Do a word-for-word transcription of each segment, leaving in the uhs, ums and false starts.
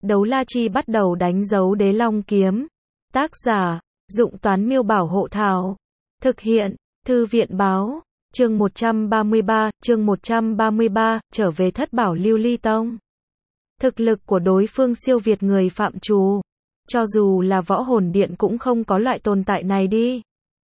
Đấu la chi bắt đầu đánh dấu đế long kiếm. Tác giả, Dụng Toán Miêu Bảo Hộ Thảo. Thực hiện, Thư viện Báo. Chương một trăm ba mươi ba, chương một trăm ba mươi ba, trở về Thất Bảo Lưu Ly Tông. Thực lực của đối phương siêu việt người phạm trù. Cho dù là võ hồn điện cũng không có loại tồn tại này đi.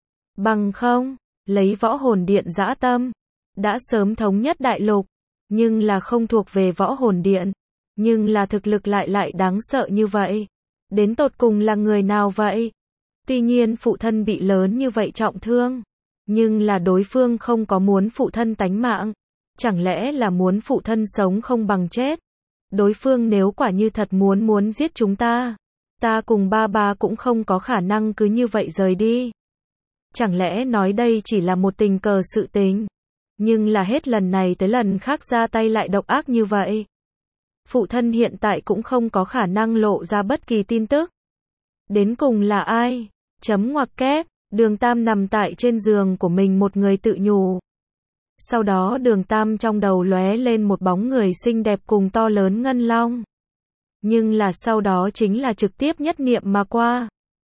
Bằng không, lấy võ hồn điện dã tâm, đã sớm thống nhất đại lục, nhưng là không thuộc về võ hồn điện, nhưng là thực lực lại lại đáng sợ như vậy. Đến tột cùng là người nào vậy? Tuy nhiên phụ thân bị lớn như vậy trọng thương, nhưng là đối phương không có muốn phụ thân tánh mạng, chẳng lẽ là muốn phụ thân sống không bằng chết? Đối phương nếu quả như thật muốn muốn giết chúng ta, ta cùng ba ba cũng không có khả năng cứ như vậy rời đi. Chẳng lẽ nói đây chỉ là một tình cờ sự tình, nhưng là hết lần này tới lần khác ra tay lại độc ác như vậy. Phụ thân hiện tại cũng không có khả năng lộ ra bất kỳ tin tức. Đến cùng là ai? Chấm ngoặc kép, Đường Tam nằm tại trên giường của mình một người tự nhủ. Sau đó Đường Tam trong đầu lóe lên một bóng người xinh đẹp cùng to lớn ngân long. Nhưng là sau đó chính là trực tiếp nhất niệm mà qua.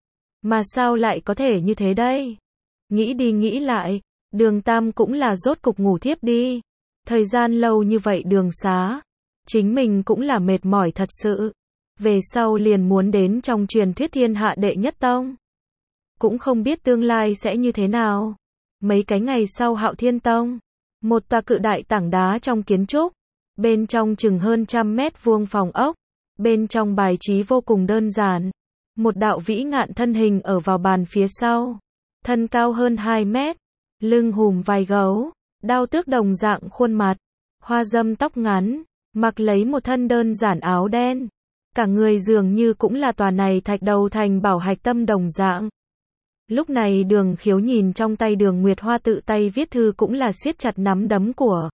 Mà sao lại có thể như thế đây? Nghĩ đi nghĩ lại, Đường Tam cũng là rốt cục ngủ thiếp đi. Thời gian lâu như vậy đường xá, chính mình cũng là mệt mỏi thật sự. Về sau liền muốn đến trong truyền thuyết thiên hạ đệ nhất tông. Cũng không biết tương lai sẽ như thế nào. Mấy cái ngày sau Hạo Thiên Tông, một tòa cự đại tảng đá trong kiến trúc, bên trong chừng hơn trăm mét vuông phòng ốc, bên trong bài trí vô cùng đơn giản. Một đạo vĩ ngạn thân hình ở vào bàn phía sau, thân cao hơn hai mét, lưng hùm vai gấu, đao tước đồng dạng khuôn mặt, hoa dâm tóc ngắn, mặc lấy một thân đơn giản áo đen. Cả người dường như cũng là tòa này thạch đầu thành bảo hạch tâm đồng dạng. Lúc này Đường Khiếu nhìn trong tay Đường Nguyệt Hoa tự tay viết thư cũng là siết chặt nắm đấm của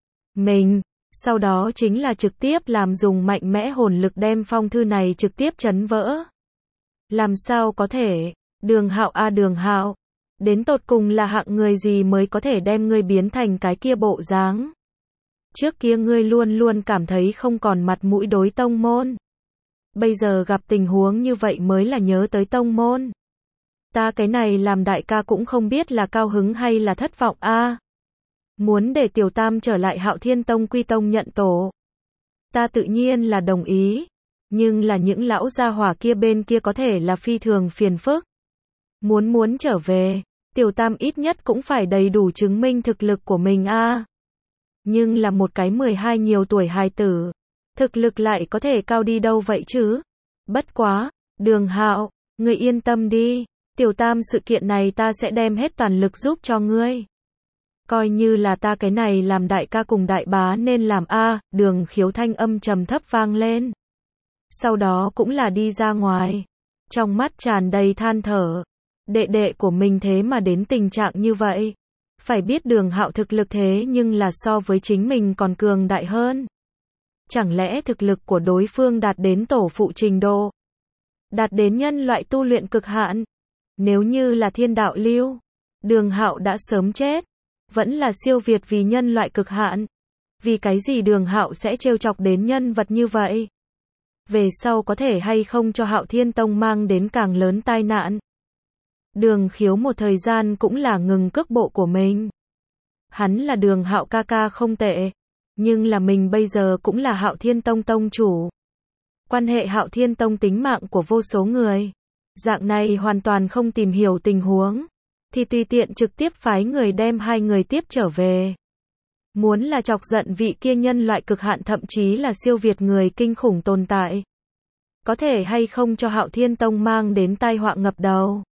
mình, sau đó chính là trực tiếp làm dùng mạnh mẽ hồn lực đem phong thư này trực tiếp chấn vỡ. Làm sao có thể? Đường Hạo a Đường Hạo, đến tột cùng là hạng người gì mới có thể đem ngươi biến thành cái kia bộ dáng? Trước kia ngươi luôn luôn cảm thấy không còn mặt mũi đối tông môn. Bây giờ gặp tình huống như vậy mới là nhớ tới tông môn. Ta cái này làm đại ca cũng không biết là cao hứng hay là thất vọng a. À, muốn để Tiểu Tam trở lại Hạo Thiên Tông quy tông nhận tổ. Ta tự nhiên là đồng ý, nhưng là những lão gia hỏa kia bên kia có thể là phi thường phiền phức. Muốn muốn trở về, Tiểu Tam ít nhất cũng phải đầy đủ chứng minh thực lực của mình a. À, nhưng là một cái mười hai nhiều tuổi hài tử, thực lực lại có thể cao đi đâu vậy chứ? Bất quá, Đường Hạo, ngươi yên tâm đi, Tiểu Tam sự kiện này ta sẽ đem hết toàn lực giúp cho ngươi. Coi như là ta cái này làm đại ca cùng đại bá nên làm a. À, Đường Khiếu thanh âm trầm thấp vang lên. Sau đó cũng là đi ra ngoài, trong mắt tràn đầy than thở. Đệ đệ của mình thế mà đến tình trạng như vậy. Phải biết Đường Hạo thực lực thế nhưng là so với chính mình còn cường đại hơn. Chẳng lẽ thực lực của đối phương đạt đến tổ phụ trình độ? Đạt đến nhân loại tu luyện cực hạn? Nếu như là thiên đạo lưu, Đường Hạo đã sớm chết. Vẫn là siêu việt vì nhân loại cực hạn. Vì cái gì Đường Hạo sẽ trêu chọc đến nhân vật như vậy? Về sau có thể hay không cho Hạo Thiên Tông mang đến càng lớn tai nạn? Đường Khiếu một thời gian cũng là ngừng cước bộ của mình. Hắn là Đường Hạo ca ca không tệ, nhưng là mình bây giờ cũng là Hạo Thiên Tông tông chủ. Quan hệ Hạo Thiên Tông tính mạng của vô số người. Dạng này hoàn toàn không tìm hiểu tình huống, thì tùy tiện trực tiếp phái người đem hai người tiếp trở về. Muốn là chọc giận vị kia nhân loại cực hạn thậm chí là siêu việt người kinh khủng tồn tại. Có thể hay không cho Hạo Thiên Tông mang đến tai họa ngập đầu.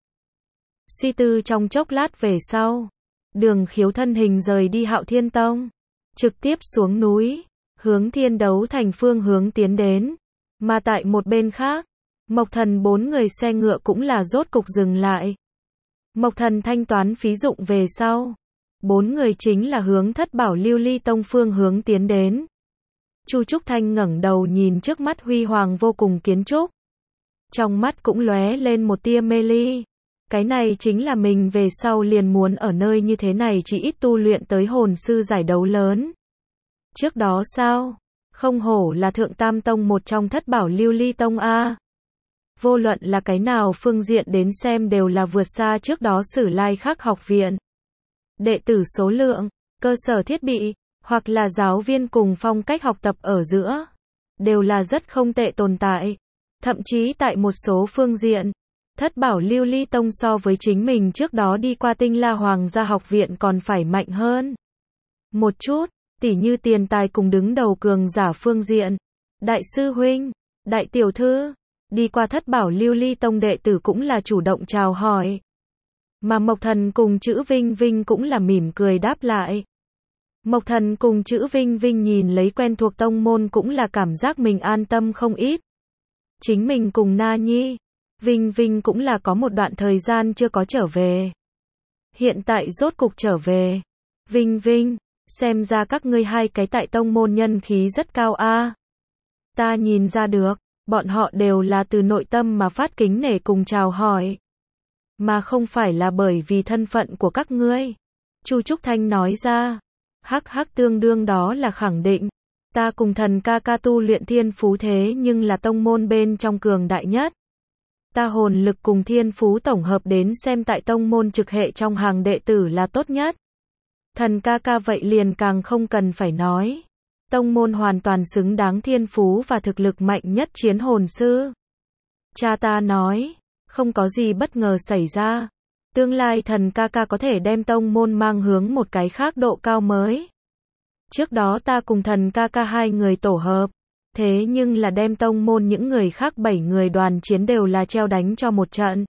Suy tư trong chốc lát về sau, Đường Khiếu thân hình rời đi Hạo Thiên Tông, trực tiếp xuống núi, hướng Thiên Đấu Thành phương hướng tiến đến. Mà tại một bên khác, Mộc Thần bốn người xe ngựa cũng là rốt cục dừng lại. Mộc Thần thanh toán phí dụng về sau, bốn người chính là hướng Thất Bảo Lưu Ly Tông phương hướng tiến đến. Chu Trúc Thanh ngẩng đầu nhìn trước mắt huy hoàng vô cùng kiến trúc, trong mắt cũng lóe lên một tia mê ly. Cái này chính là mình về sau liền muốn ở nơi như thế này chỉ ít tu luyện tới hồn sư giải đấu lớn. Trước đó sao? Không hổ là thượng tam tông một trong thất bảo lưu ly tông a. Vô luận là cái nào phương diện đến xem đều là vượt xa trước đó Sử Lai Khắc học viện. Đệ tử số lượng, cơ sở thiết bị, hoặc là giáo viên cùng phong cách học tập ở giữa, đều là rất không tệ tồn tại. Thậm chí tại một số phương diện, thất bảo lưu ly tông so với chính mình trước đó đi qua Tinh La Hoàng gia học viện còn phải mạnh hơn một chút, tỉ như tiền tài cùng đứng đầu cường giả phương diện. Đại sư huynh, đại tiểu thư, đi qua thất bảo lưu ly tông đệ tử cũng là chủ động chào hỏi. Mà Mộc Thần cùng Chữ Vinh Vinh cũng là mỉm cười đáp lại. Mộc Thần cùng Chữ Vinh Vinh nhìn lấy quen thuộc tông môn cũng là cảm giác mình an tâm không ít. Chính mình cùng Na Nhi, Vinh Vinh cũng là có một đoạn thời gian chưa có trở về. Hiện tại rốt cục trở về. Vinh Vinh, xem ra các ngươi hai cái tại tông môn nhân khí rất cao a. Ta nhìn ra được, bọn họ đều là từ nội tâm mà phát kính nể cùng chào hỏi. Mà không phải là bởi vì thân phận của các ngươi. Chu Trúc Thanh nói ra. Hắc hắc tương đương đó là khẳng định. Ta cùng Thần ca ca tu luyện thiên phú thế nhưng là tông môn bên trong cường đại nhất. Ta hồn lực cùng thiên phú tổng hợp đến xem tại tông môn trực hệ trong hàng đệ tử là tốt nhất. Thần ca ca vậy liền càng không cần phải nói. Tông môn hoàn toàn xứng đáng thiên phú và thực lực mạnh nhất chiến hồn sư. Cha ta nói, không có gì bất ngờ xảy ra. Tương lai thần ca ca có thể đem tông môn mang hướng một cái khác độ cao mới. Trước đó ta cùng thần ca ca hai người tổ hợp. Thế nhưng là đem tông môn những người khác bảy người đoàn chiến đều là treo đánh cho một trận.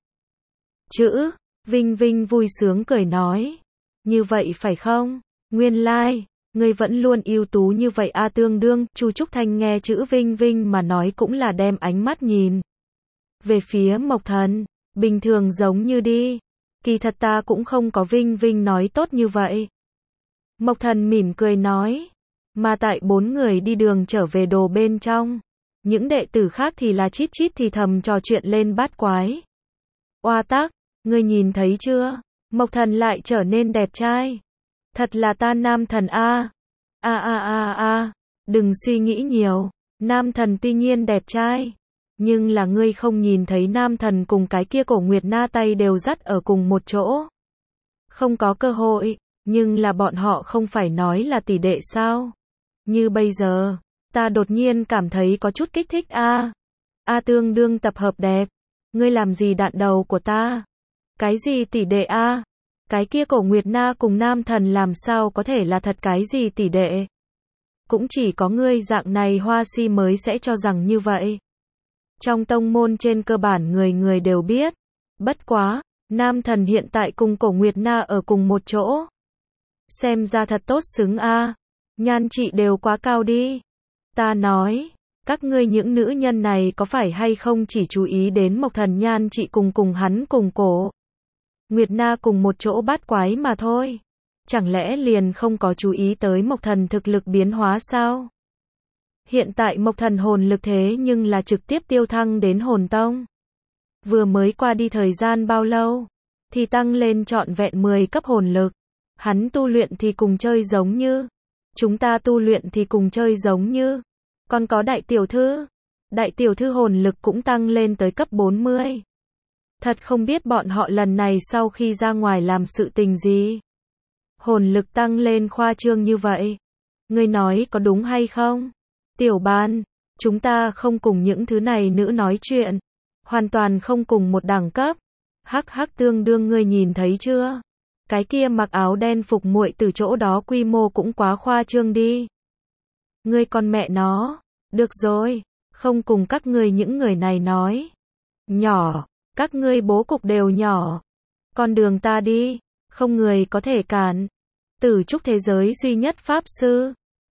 Chữ, Vinh Vinh vui sướng cười nói. Như vậy phải không? Nguyên lai, like, ngươi vẫn luôn ưu tú như vậy a. Tương đương, Chu Trúc Thanh nghe Chữ Vinh Vinh mà nói cũng là đem ánh mắt nhìn về phía Mộc Thần, bình thường giống như đi. Kỳ thật ta cũng không có Vinh Vinh nói tốt như vậy. Mộc Thần mỉm cười nói. Mà tại bốn người đi đường trở về đồ bên trong, những đệ tử khác thì là chít chít thì thầm trò chuyện lên bát quái. Oa tắc, ngươi nhìn thấy chưa? Mộc Thần lại trở nên đẹp trai. Thật là ta nam thần a. A a a a, đừng suy nghĩ nhiều, nam thần tuy nhiên đẹp trai, nhưng là ngươi không nhìn thấy nam thần cùng cái kia Cổ Nguyệt Na tay đều dắt ở cùng một chỗ. Không có cơ hội, nhưng là bọn họ không phải nói là tỷ đệ sao? Như bây giờ, ta đột nhiên cảm thấy có chút kích thích a. A tương đương tập hợp đẹp. Ngươi làm gì đạn đầu của ta? Cái gì tỷ đệ a? Cái kia Cổ Nguyệt Na cùng nam thần làm sao có thể là thật cái gì tỷ đệ? Cũng chỉ có ngươi dạng này hoa si mới sẽ cho rằng như vậy. Trong tông môn trên cơ bản người người đều biết. Bất quá, nam thần hiện tại cùng Cổ Nguyệt Na ở cùng một chỗ. Xem ra thật tốt xứng a. Nhan trị đều quá cao đi. Ta nói, các ngươi những nữ nhân này có phải hay không chỉ chú ý đến Mộc Thần nhan trị cùng cùng hắn cùng Cổ Nguyệt Na cùng một chỗ bát quái mà thôi. Chẳng lẽ liền không có chú ý tới Mộc Thần thực lực biến hóa sao? Hiện tại Mộc Thần hồn lực thế nhưng là trực tiếp tiêu thăng đến hồn tông. Vừa mới qua đi thời gian bao lâu, thì tăng lên trọn vẹn mười cấp hồn lực. Hắn tu luyện thì cùng chơi giống như. Chúng ta tu luyện thì cùng chơi giống như. Còn có đại tiểu thư. Đại tiểu thư hồn lực cũng tăng lên tới cấp bốn mươi. Thật không biết bọn họ lần này sau khi ra ngoài làm sự tình gì. Hồn lực tăng lên khoa trương như vậy. Ngươi nói có đúng hay không? Tiểu Ban, chúng ta không cùng những thứ này nữ nói chuyện. Hoàn toàn không cùng một đẳng cấp. Hắc hắc tương đương ngươi nhìn thấy chưa? Cái kia mặc áo đen phục muội từ chỗ đó quy mô cũng quá khoa trương đi. Ngươi con mẹ nó. Được rồi, không cùng các ngươi những người này nói. Nhỏ, các ngươi bố cục đều nhỏ. Con đường ta đi, không người có thể cản. Tử trúc thế giới duy nhất pháp sư.